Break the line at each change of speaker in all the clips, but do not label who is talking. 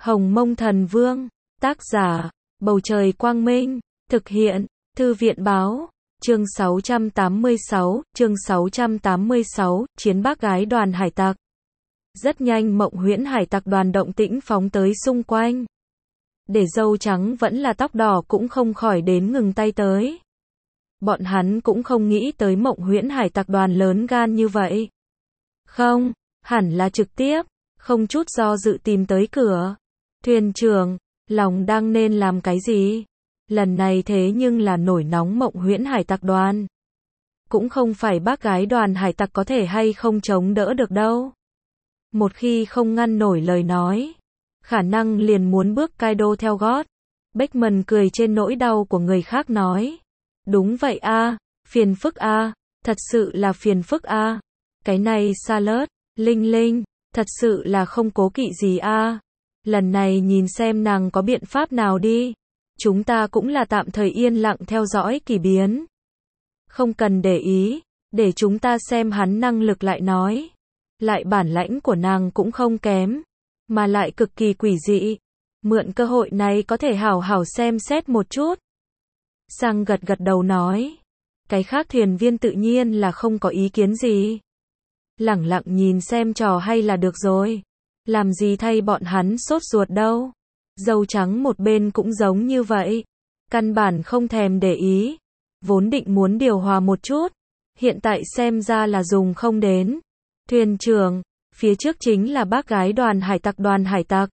Hồng Mông Thần Vương, tác giả, Bầu Trời Quang Minh, thực hiện, Thư viện Báo, chương 686, Chiến bác gái đoàn hải tặc. Rất nhanh Mộng Huyễn hải tặc đoàn động tĩnh phóng tới xung quanh. Để dâu trắng vẫn là tóc đỏ cũng không khỏi đến ngừng tay tới. Bọn hắn cũng không nghĩ tới Mộng Huyễn hải tặc đoàn lớn gan như vậy. Không, hẳn là trực tiếp, không chút do dự tìm tới cửa. Thuyền trưởng, lòng đang nên làm cái gì? Lần này thế nhưng là nổi nóng Mộng Huyễn hải tặc đoàn. Cũng không phải bác gái đoàn hải tặc có thể hay không chống đỡ được đâu. Một khi không ngăn nổi lời nói, khả năng liền muốn bước Kaido theo gót. Beckman cười trên nỗi đau của người khác nói. Đúng vậy a, phiền phức a, thật sự là phiền phức a. Cái này Charlotte, Linh Linh, thật sự là không cố kỵ gì a. Lần này nhìn xem nàng có biện pháp nào đi. Chúng ta cũng là tạm thời yên lặng theo dõi kỳ biến. Không cần để ý, để chúng ta xem hắn năng lực lại nói. Lại bản lãnh của nàng cũng không kém, mà lại cực kỳ quỷ dị. Mượn cơ hội này có thể hảo hảo xem xét một chút. Sang gật gật đầu nói. Cái khác thuyền viên tự nhiên là không có ý kiến gì. Lẳng lặng nhìn xem trò hay là được rồi. Làm gì thay bọn hắn sốt ruột đâu. Dâu trắng một bên cũng giống như vậy. Căn bản không thèm để ý. Vốn định muốn điều hòa một chút. Hiện tại xem ra là dùng không đến. Thuyền trưởng, phía trước chính là bác gái đoàn hải tặc.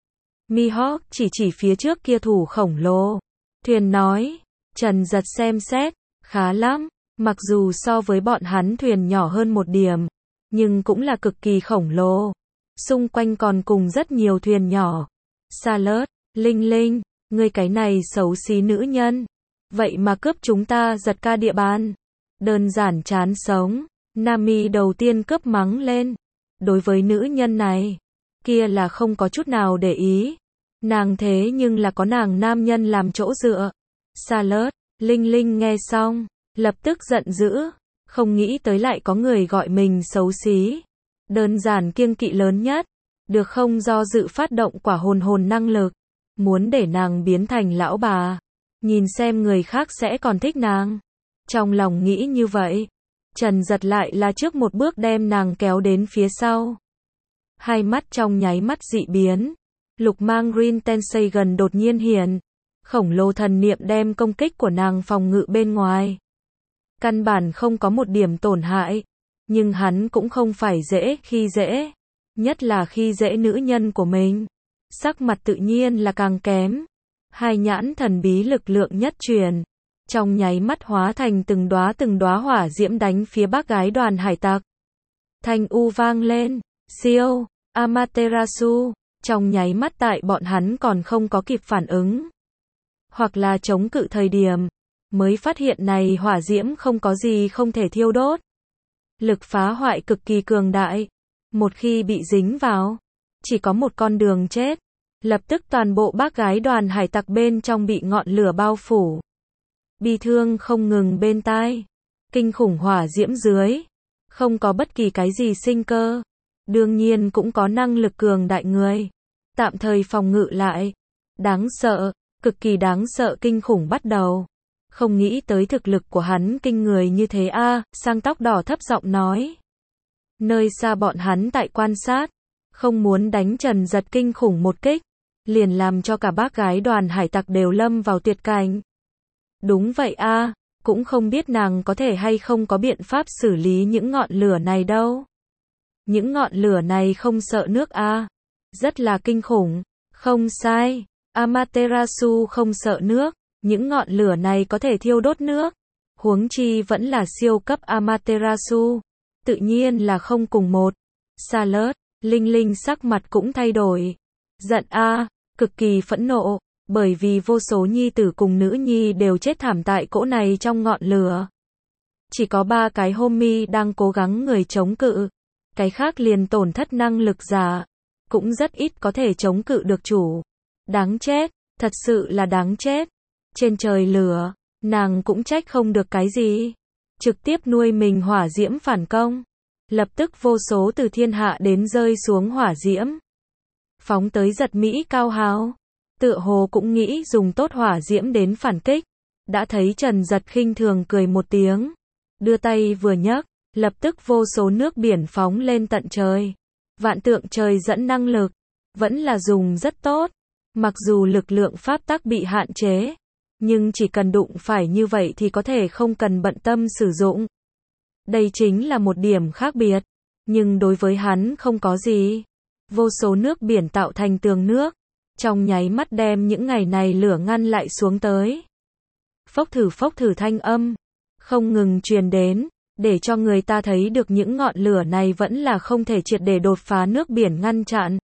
Mihawk chỉ phía trước kia thủ khổng lồ. Thuyền nói, Trần Giật xem xét, khá lắm, mặc dù so với bọn hắn thuyền nhỏ hơn một điểm, nhưng cũng là cực kỳ khổng lồ. Xung quanh còn cùng rất nhiều thuyền nhỏ. Charlotte, Linh Linh, ngươi cái này xấu xí nữ nhân. Vậy mà cướp chúng ta giật ca địa bàn. Đơn giản chán sống. Nami đầu tiên cướp mắng lên. Đối với nữ nhân này, kia là không có chút nào để ý. Nàng thế nhưng là có nàng nam nhân làm chỗ dựa. Charlotte, Linh Linh nghe xong, lập tức giận dữ. Không nghĩ tới lại có người gọi mình xấu xí. Đơn giản kiêng kỵ lớn nhất. Được không do dự phát động quả hồn năng lực. Muốn để nàng biến thành lão bà. Nhìn xem người khác sẽ còn thích nàng. Trong lòng nghĩ như vậy. Trần Giật lại là trước một bước đem nàng kéo đến phía sau. Hai mắt trong nháy mắt dị biến. Lục mang Green Tensei gần đột nhiên hiện. Khổng lồ thần niệm đem công kích của nàng phòng ngự bên ngoài. Căn bản không có một điểm tổn hại. Nhưng hắn cũng không phải dễ khi dễ. Nhất là khi dễ nữ nhân của mình. Sắc mặt tự nhiên là càng kém. Hai nhãn thần bí lực lượng nhất truyền. Trong nháy mắt hóa thành từng đóa hỏa diễm đánh phía bác gái đoàn hải tặc. Thanh u vang lên. Siêu, Amaterasu. Trong nháy mắt tại bọn hắn còn không có kịp phản ứng. Hoặc là chống cự thời điểm. Mới phát hiện này hỏa diễm không có gì không thể thiêu đốt. Lực phá hoại cực kỳ cường đại. Một khi bị dính vào, chỉ có một con đường chết. Lập tức toàn bộ bác gái đoàn hải tặc bên trong bị ngọn lửa bao phủ. Bi thương không ngừng bên tai. Kinh khủng hỏa diễm dưới. Không có bất kỳ cái gì sinh cơ. Đương nhiên cũng có năng lực cường đại người. Tạm thời phòng ngự lại. Đáng sợ, cực kỳ đáng sợ kinh khủng bắt đầu. Không nghĩ tới thực lực của hắn kinh người như thế a. Sang tóc đỏ thấp giọng nói. Nơi xa bọn hắn tại quan sát. Không muốn đánh Trần Giật kinh khủng một kích. Liền làm cho cả bác gái đoàn hải tặc đều lâm vào tuyệt cảnh. Đúng vậy a, cũng không biết nàng có thể hay không có biện pháp xử lý những ngọn lửa này đâu. Những ngọn lửa này không sợ nước a. Rất là kinh khủng. Không sai, Amaterasu không sợ nước. Những ngọn lửa này có thể thiêu đốt nước. Huống chi vẫn là siêu cấp Amaterasu. Tự nhiên là không cùng một. Charlotte, Linh Linh sắc mặt cũng thay đổi. Giận a, cực kỳ phẫn nộ. Bởi vì vô số nhi tử cùng nữ nhi đều chết thảm tại cỗ này trong ngọn lửa. Chỉ có 3 cái homie đang cố gắng người chống cự. Cái khác liền tổn thất năng lực giả. Cũng rất ít có thể chống cự được chủ. Đáng chết, thật sự là đáng chết. Trên trời lửa, nàng cũng trách không được cái gì. Trực tiếp nuôi mình hỏa diễm phản công. Lập tức vô số từ thiên hạ đến rơi xuống hỏa diễm. phóng tới giật Mỹ cao hào. Tựa hồ cũng nghĩ dùng tốt hỏa diễm đến phản kích. Đã thấy Trần Giật khinh thường cười một tiếng. Đưa tay vừa nhấc, lập tức vô số nước biển phóng lên tận trời. Vạn tượng trời dẫn năng lực. Vẫn là dùng rất tốt. Mặc dù lực lượng pháp tắc bị hạn chế. Nhưng chỉ cần đụng phải như vậy thì có thể không cần bận tâm sử dụng. Đây chính là một điểm khác biệt. Nhưng đối với hắn không có gì. Vô số nước biển tạo thành tường nước. Trong nháy mắt đem những ngày này lửa ngăn lại xuống tới. Phốc thử thanh âm. Không ngừng truyền đến. Để cho người ta thấy được những ngọn lửa này vẫn là không thể triệt để đột phá nước biển ngăn chặn.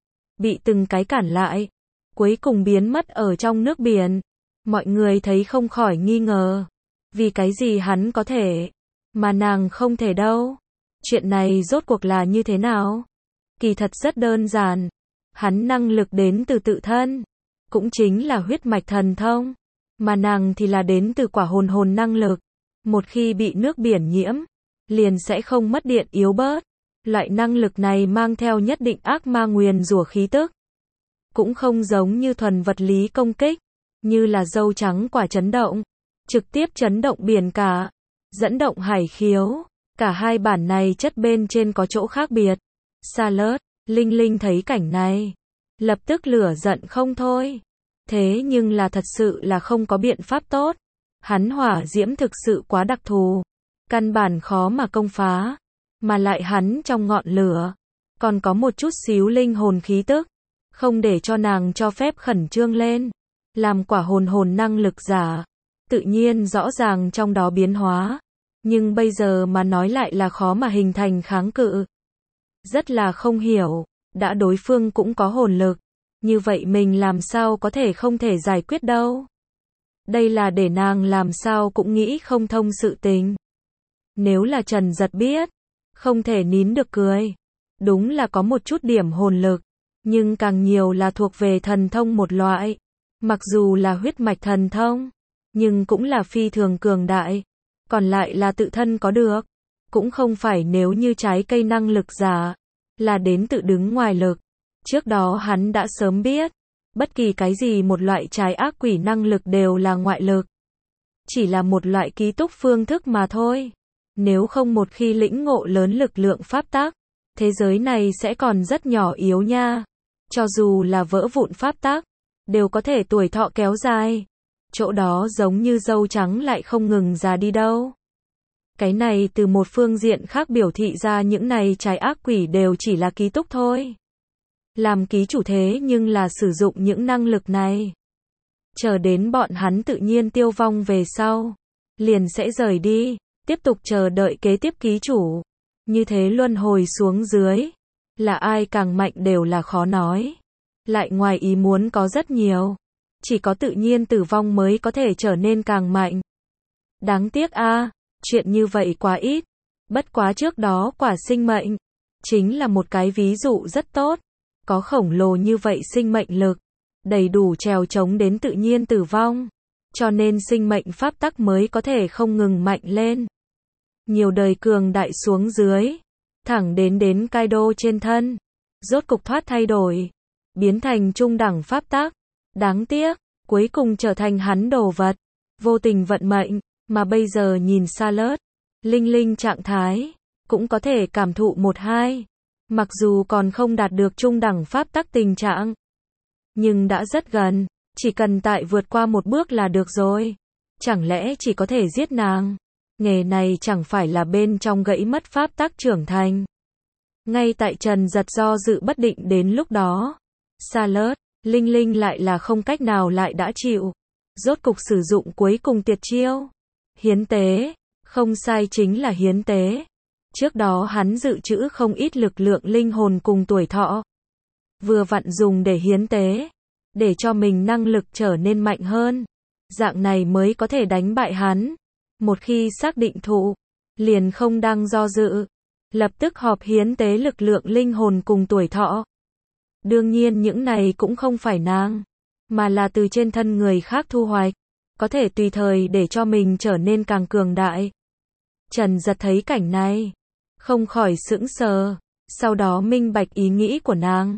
Bị từng cái cản lại. Cuối cùng biến mất ở trong nước biển. Mọi người thấy không khỏi nghi ngờ. Vì cái gì hắn có thể, mà nàng không thể đâu. Chuyện này rốt cuộc là như thế nào? Kỳ thật rất đơn giản. Hắn năng lực đến từ tự thân. Cũng chính là huyết mạch thần thông. Mà nàng thì là đến từ quả hồn năng lực. Một khi bị nước biển nhiễm, liền sẽ không mất điện yếu bớt. Loại năng lực này mang theo nhất định ác ma nguyền rủa khí tức. Cũng không giống như thuần vật lý công kích. Như là dâu trắng quả chấn động. Trực tiếp chấn động biển cả. Dẫn động hải khiếu. Cả hai bản này chất bên trên có chỗ khác biệt. Charlotte, Linh Linh thấy cảnh này. Lập tức lửa giận không thôi. Thế nhưng là thật sự là không có biện pháp tốt. Hắn hỏa diễm thực sự quá đặc thù. Căn bản khó mà công phá. Mà lại hắn trong ngọn lửa. Còn có một chút xíu linh hồn khí tức. Không để cho nàng cho phép khẩn trương lên. Làm quả hồn năng lực giả. Tự nhiên rõ ràng trong đó biến hóa. Nhưng bây giờ mà nói lại là khó mà hình thành kháng cự. Rất là không hiểu. Đã đối phương cũng có hồn lực. Như vậy mình làm sao có thể không thể giải quyết đâu. Đây là để nàng làm sao cũng nghĩ không thông sự tình. Nếu là Trần Giật biết. Không thể nín được cười. Đúng là có một chút điểm hồn lực. Nhưng càng nhiều là thuộc về thần thông một loại. Mặc dù là huyết mạch thần thông. Nhưng cũng là phi thường cường đại. Còn lại là tự thân có được. Cũng không phải nếu như trái cây năng lực giả. Là đến tự đứng ngoài lực. Trước đó hắn đã sớm biết. Bất kỳ cái gì một loại trái ác quỷ năng lực đều là ngoại lực. Chỉ là một loại ký túc phương thức mà thôi. Nếu không một khi lĩnh ngộ lớn lực lượng pháp tắc. Thế giới này sẽ còn rất nhỏ yếu nha. Cho dù là vỡ vụn pháp tắc. Đều có thể tuổi thọ kéo dài. Chỗ đó giống như dâu trắng lại không ngừng già đi đâu. Cái này từ một phương diện khác biểu thị ra những này trái ác quỷ đều chỉ là ký túc thôi. Làm ký chủ thế nhưng là sử dụng những năng lực này. Chờ đến bọn hắn tự nhiên tiêu vong về sau. Liền sẽ rời đi. Tiếp tục chờ đợi kế tiếp ký chủ. Như thế luân hồi xuống dưới. Là ai càng mạnh đều là khó nói. Lại ngoài ý muốn có rất nhiều. Chỉ có tự nhiên tử vong mới có thể trở nên càng mạnh. Đáng tiếc a, chuyện như vậy quá ít. Bất quá trước đó quả sinh mệnh. Chính là một cái ví dụ rất tốt. Có khổng lồ như vậy sinh mệnh lực. Đầy đủ trèo chống đến tự nhiên tử vong. Cho nên sinh mệnh pháp tắc mới có thể không ngừng mạnh lên. Nhiều đời cường đại xuống dưới. Thẳng đến Kaido trên thân. Rốt cục thoát thay đổi. Biến thành trung đẳng pháp tắc. Đáng tiếc, cuối cùng trở thành hắn đồ vật. Vô tình vận mệnh, mà bây giờ nhìn Charlotte, Linh Linh trạng thái, cũng có thể cảm thụ một hai. Mặc dù còn không đạt được trung đẳng pháp tắc tình trạng. Nhưng đã rất gần, chỉ cần tại vượt qua một bước là được rồi. Chẳng lẽ chỉ có thể giết nàng? Nghề này chẳng phải là bên trong gãy mất pháp tắc trưởng thành. Ngay tại Trần Giật do dự bất định đến lúc đó. Charlotte, Linh Linh lại là không cách nào lại đã chịu. Rốt cục sử dụng cuối cùng tuyệt chiêu. Hiến tế. Không sai chính là hiến tế. Trước đó hắn dự trữ không ít lực lượng linh hồn cùng tuổi thọ. Vừa vặn dùng để hiến tế. Để cho mình năng lực trở nên mạnh hơn. Dạng này mới có thể đánh bại hắn. Một khi xác định thụ. Liền không đang do dự. Lập tức họp hiến tế lực lượng linh hồn cùng tuổi thọ. Đương nhiên những này cũng không phải nàng. Mà là từ trên thân người khác thu hoạch. Có thể tùy thời để cho mình trở nên càng cường đại. Trần Giật thấy cảnh này. Không khỏi sững sờ. Sau đó minh bạch ý nghĩ của nàng.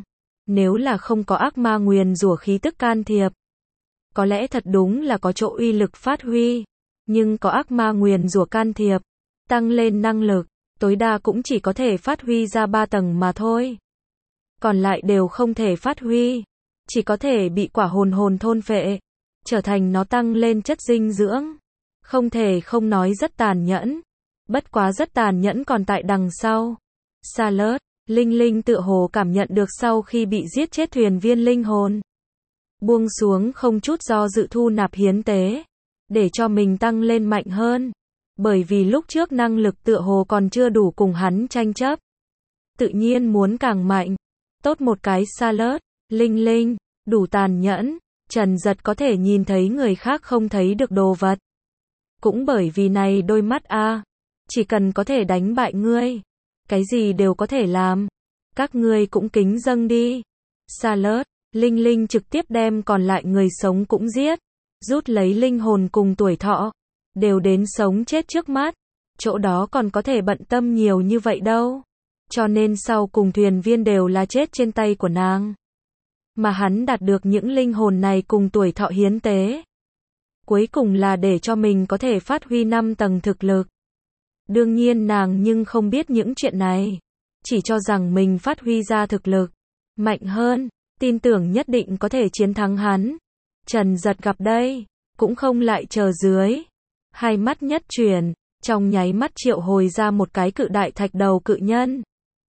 Nếu là không có ác ma nguyền rủa khí tức can thiệp, có lẽ thật đúng là có chỗ uy lực phát huy, nhưng có ác ma nguyền rủa can thiệp, tăng lên năng lực, tối đa cũng chỉ có thể phát huy ra 3 tầng mà thôi. Còn lại đều không thể phát huy, chỉ có thể bị quả hồn thôn phệ, trở thành nó tăng lên chất dinh dưỡng. Không thể không nói rất tàn nhẫn. Bất quá rất tàn nhẫn còn tại đằng sau. Charlotte, Linh Linh tựa hồ cảm nhận được sau khi bị giết chết thuyền viên linh hồn. Buông xuống không chút do dự thu nạp hiến tế, để cho mình tăng lên mạnh hơn. Bởi vì lúc trước năng lực tựa hồ còn chưa đủ cùng hắn tranh chấp. Tự nhiên muốn càng mạnh. Tốt một cái Charlotte, Linh Linh, đủ tàn nhẫn. Trần Giật có thể nhìn thấy người khác không thấy được đồ vật. Cũng bởi vì này đôi mắt chỉ cần có thể đánh bại ngươi, cái gì đều có thể làm. Các ngươi cũng kính dâng đi. Charlotte, Linh Linh trực tiếp đem còn lại người sống cũng giết, rút lấy linh hồn cùng tuổi thọ, đều đến sống chết trước mắt. Chỗ đó còn có thể bận tâm nhiều như vậy đâu. Cho nên sau cùng thuyền viên đều là chết trên tay của nàng. Mà hắn đạt được những linh hồn này cùng tuổi thọ hiến tế. Cuối cùng là để cho mình có thể phát huy 5 tầng thực lực. Đương nhiên nàng nhưng không biết những chuyện này. Chỉ cho rằng mình phát huy ra thực lực mạnh hơn, tin tưởng nhất định có thể chiến thắng hắn. Trần Giật gặp đây, cũng không lại chờ dưới. Hai mắt nhất chuyển, trong nháy mắt triệu hồi ra một cái cự đại thạch đầu cự nhân.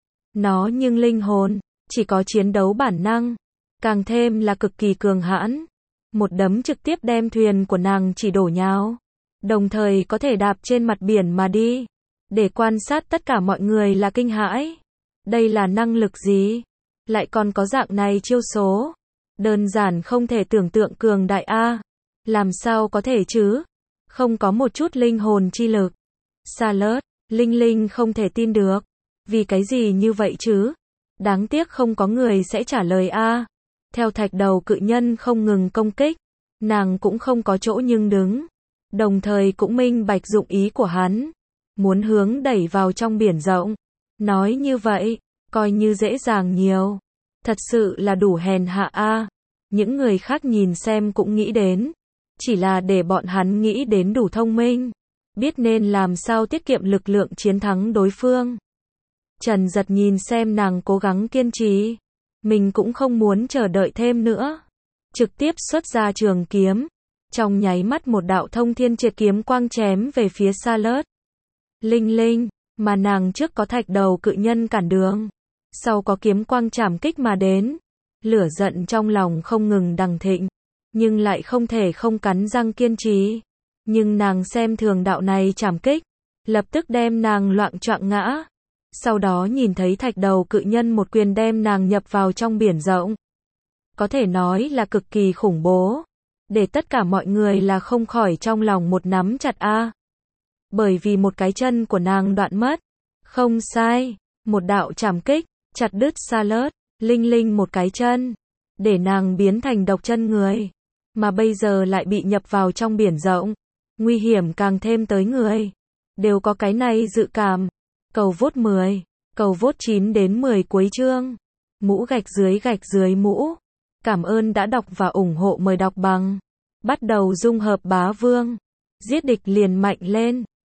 Nó nhưng linh hồn, chỉ có chiến đấu bản năng, càng thêm là cực kỳ cường hãn. Một đấm trực tiếp đem thuyền của nàng chỉ đổ nhào, đồng thời có thể đạp trên mặt biển mà đi. Để quan sát tất cả mọi người là kinh hãi. Đây là năng lực gì? Lại còn có dạng này chiêu số. Đơn giản không thể tưởng tượng cường đại Làm sao có thể chứ? Không có một chút linh hồn chi lực. Charlotte, Linh Linh không thể tin được. Vì cái gì như vậy chứ? Đáng tiếc không có người sẽ trả lời Theo thạch đầu cự nhân không ngừng công kích, nàng cũng không có chỗ nhưng đứng. Đồng thời cũng minh bạch dụng ý của hắn. Muốn hướng đẩy vào trong biển rộng. Nói như vậy, coi như dễ dàng nhiều. Thật sự là đủ hèn hạ Những người khác nhìn xem cũng nghĩ đến. Chỉ là để bọn hắn nghĩ đến đủ thông minh. Biết nên làm sao tiết kiệm lực lượng chiến thắng đối phương. Trần Giật nhìn xem nàng cố gắng kiên trì. Mình cũng không muốn chờ đợi thêm nữa. Trực tiếp xuất ra trường kiếm. Trong nháy mắt một đạo thông thiên triệt kiếm quang chém về phía Charlotte. Linh Linh, mà nàng trước có thạch đầu cự nhân cản đường. Sau có kiếm quang chảm kích mà đến. Lửa giận trong lòng không ngừng đằng thịnh. Nhưng lại không thể không cắn răng kiên trì. Nhưng nàng xem thường đạo này chảm kích. Lập tức đem nàng loạng choạng ngã. Sau đó nhìn thấy thạch đầu cự nhân một quyền đem nàng nhập vào trong biển rộng. Có thể nói là cực kỳ khủng bố. Để tất cả mọi người là không khỏi trong lòng một nắm chặt Bởi vì một cái chân của nàng đoạn mất. Không sai. Một đạo chảm kích, chặt đứt Charlotte, Linh Linh một cái chân. Để nàng biến thành độc chân người. Mà bây giờ lại bị nhập vào trong biển rộng. Nguy hiểm càng thêm tới người. Đều có cái này dự cảm. Cầu vote 10. Cầu vote 9 đến 10 cuối chương. Mũ gạch dưới mũ. Cảm ơn đã đọc và ủng hộ, mời đọc bằng. Bắt đầu dung hợp bá vương. Giết địch liền mạnh lên.